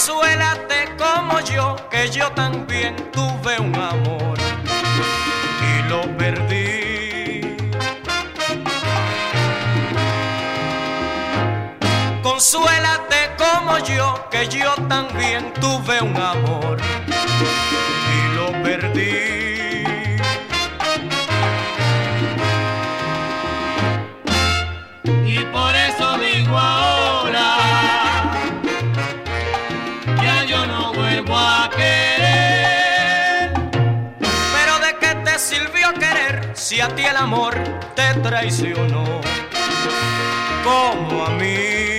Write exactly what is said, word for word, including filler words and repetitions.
Consuélate como yo, que yo también tuve un amor y lo perdí. Consuélate como yo, que yo también tuve un amor y lo perdí. Y por eso digo ahora, ya yo no vuelvo a querer. Pero ¿de qué te sirvió querer si a ti el amor te traicionó como a mí?